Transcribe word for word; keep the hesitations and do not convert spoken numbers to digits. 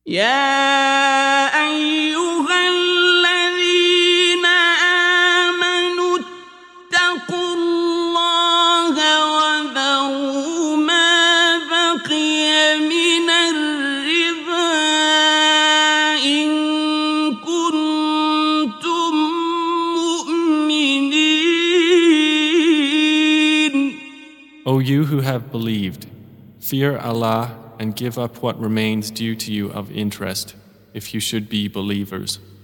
يا أيها الذين آمنوا اتقوا الله وذروا ما بقي من الربا إن كنتم مؤمنين. O you who have believed, fear Allah and give up what remains due to you of interest, if you should be believers.